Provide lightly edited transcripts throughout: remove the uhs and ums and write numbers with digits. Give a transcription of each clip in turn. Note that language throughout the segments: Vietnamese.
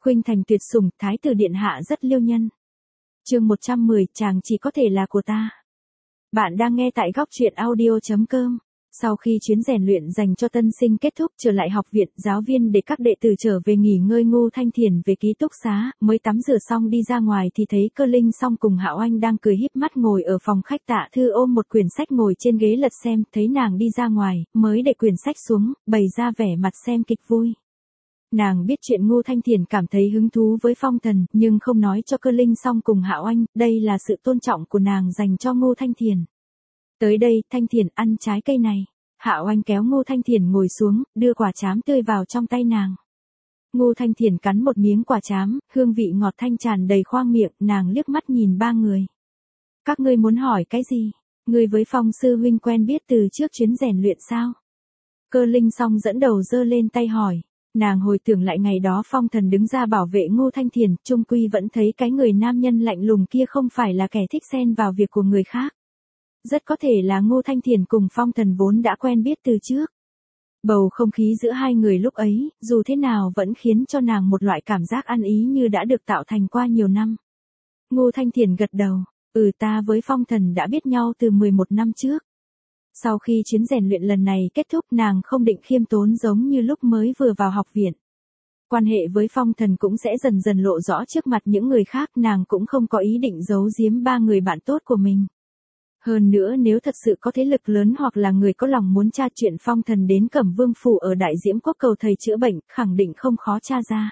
Khuynh Thành tuyệt sủng, thái tử điện hạ rất liêu nhân. Chương 110, chàng chỉ có thể là của ta. Bạn đang nghe tại góc truyện audio.com. Sau khi chuyến rèn luyện dành cho tân sinh kết thúc, trở lại học viện, giáo viên để các đệ tử trở về nghỉ ngơi. Ngô Thanh Thiền về ký túc xá, mới tắm rửa xong đi ra ngoài thì thấy Cơ Linh Song cùng Hạo Anh đang cười híp mắt ngồi ở phòng khách. Tạ Thư ôm một quyển sách ngồi trên ghế lật xem, thấy nàng đi ra ngoài, mới để quyển sách xuống, bày ra vẻ mặt xem kịch vui. Nàng biết chuyện Ngô Thanh Thiền cảm thấy hứng thú với Phong Thần, nhưng không nói cho Cơ Linh Song cùng Hạo Anh, đây là sự tôn trọng của nàng dành cho Ngô Thanh Thiền. Tới đây, Thanh Thiền ăn trái cây này. Hạo Anh kéo Ngô Thanh Thiền ngồi xuống, đưa quả trám tươi vào trong tay nàng. Ngô Thanh Thiền cắn một miếng quả trám, hương vị ngọt thanh tràn đầy khoang miệng, nàng liếc mắt nhìn ba người. Các ngươi muốn hỏi cái gì? Ngươi với Phong sư huynh quen biết từ trước chuyến rèn luyện sao? Cơ Linh Song dẫn đầu giơ lên tay hỏi. Nàng hồi tưởng lại ngày đó Phong Thần đứng ra bảo vệ Ngô Thanh Thiền, chung quy vẫn thấy cái người nam nhân lạnh lùng kia không phải là kẻ thích xen vào việc của người khác. Rất có thể là Ngô Thanh Thiền cùng Phong Thần vốn đã quen biết từ trước. Bầu không khí giữa hai người lúc ấy, dù thế nào vẫn khiến cho nàng một loại cảm giác ăn ý như đã được tạo thành qua nhiều năm. Ngô Thanh Thiền gật đầu, ta với Phong Thần đã biết nhau từ 11 năm trước. Sau khi chuyến rèn luyện lần này kết thúc, nàng không định khiêm tốn giống như lúc mới vừa vào học viện. Quan hệ với Phong Thần cũng sẽ dần dần lộ rõ trước mặt những người khác, nàng cũng không có ý định giấu giếm ba người bạn tốt của mình. Hơn nữa nếu thật sự có thế lực lớn hoặc là người có lòng muốn tra chuyện Phong Thần đến Cẩm Vương phủ ở Đại Diễm Quốc cầu thầy chữa bệnh, khẳng định không khó tra ra.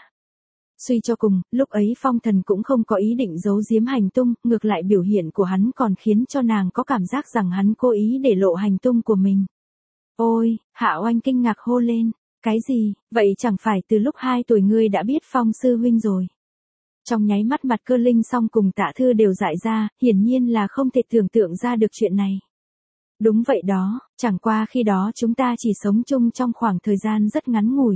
Suy cho cùng, lúc ấy Phong Thần cũng không có ý định giấu giếm hành tung, ngược lại biểu hiện của hắn còn khiến cho nàng có cảm giác rằng hắn cố ý để lộ hành tung của mình. Ôi, Hạo Anh kinh ngạc hô lên, cái gì, vậy chẳng phải từ lúc 2 tuổi ngươi đã biết Phong sư huynh rồi. Trong nháy mắt mặt Cơ Linh Song cùng Tạ Thư đều dại ra, hiển nhiên là không thể tưởng tượng ra được chuyện này. Đúng vậy đó, chẳng qua khi đó chúng ta chỉ sống chung trong khoảng thời gian rất ngắn ngủi.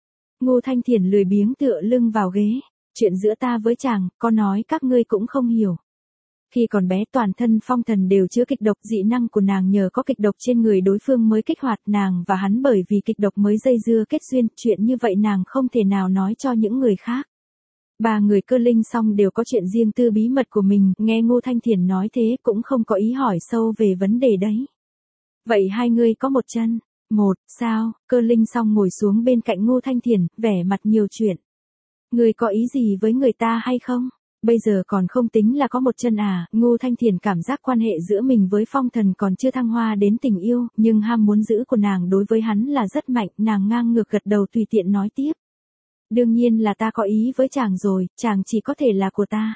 Ngô Thanh Thiền lười biếng tựa lưng vào ghế, chuyện giữa ta với chàng, có nói các ngươi cũng không hiểu. Khi còn bé toàn thân Phong Thần đều chứa kịch độc, dị năng của nàng nhờ có kịch độc trên người đối phương mới kích hoạt, nàng và hắn bởi vì kịch độc mới dây dưa kết duyên, chuyện như vậy nàng không thể nào nói cho những người khác. Ba người Cơ Linh Song đều có chuyện riêng tư bí mật của mình, nghe Ngô Thanh Thiền nói thế cũng không có ý hỏi sâu về vấn đề đấy. Vậy hai người có một chân? Một, sao? Cơ Linh Song ngồi xuống bên cạnh Ngô Thanh Thiền, vẻ mặt nhiều chuyện. Ngươi có ý gì với người ta hay không? Bây giờ còn không tính là có một chân à? Ngô Thanh Thiền cảm giác quan hệ giữa mình với Phong Thần còn chưa thăng hoa đến tình yêu, nhưng ham muốn giữ của nàng đối với hắn là rất mạnh, nàng ngang ngược gật đầu tùy tiện nói tiếp. Đương nhiên là ta có ý với chàng rồi, chàng chỉ có thể là của ta.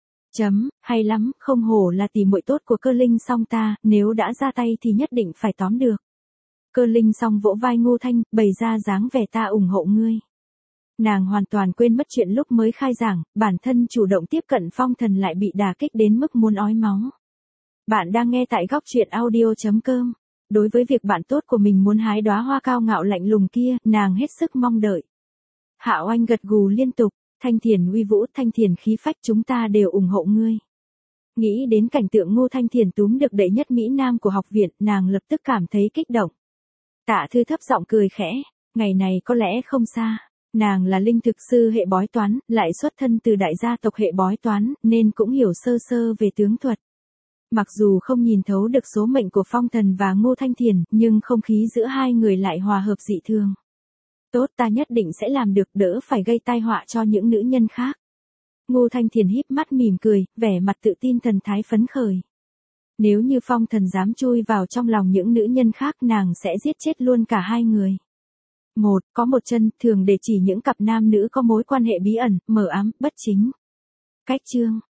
Hay lắm, không hổ là tỷ muội tốt của Cơ Linh Song ta, nếu đã ra tay thì nhất định phải tóm được. Cơ Linh Song vỗ vai Ngô Thanh, bày ra dáng vẻ ta ủng hộ ngươi. Nàng hoàn toàn quên mất chuyện lúc mới khai giảng, bản thân chủ động tiếp cận Phong Thần lại bị đả kích đến mức muốn ói máu. Bạn đang nghe tại góc truyện audio.com. Đối với việc bạn tốt của mình muốn hái đóa hoa cao ngạo lạnh lùng kia, nàng hết sức mong đợi. Hạo Anh gật gù liên tục, Thanh Thiền uy vũ, Thanh Thiền khí phách, chúng ta đều ủng hộ ngươi. Nghĩ đến cảnh tượng Ngô Thanh Thiền túm được đệ nhất Mỹ Nam của học viện, nàng lập tức cảm thấy kích động. Tạ Thư thấp giọng cười khẽ, ngày này có lẽ không xa. Nàng là linh thực sư hệ bói toán, lại xuất thân từ đại gia tộc hệ bói toán, nên cũng hiểu sơ sơ về tướng thuật. Mặc dù không nhìn thấu được số mệnh của Phong Thần và Ngô Thanh Thiền, nhưng không khí giữa hai người lại hòa hợp dị thường. Tốt, ta nhất định sẽ làm được, đỡ phải gây tai họa cho những nữ nhân khác. Ngô Thanh Thiền híp mắt mỉm cười, vẻ mặt tự tin thần thái phấn khởi. Nếu như Phong Thần dám chui vào trong lòng những nữ nhân khác, nàng sẽ giết chết luôn cả hai người. Một, có một chân, thường để chỉ những cặp nam nữ có mối quan hệ bí ẩn, mờ ám, bất chính. Cách chương,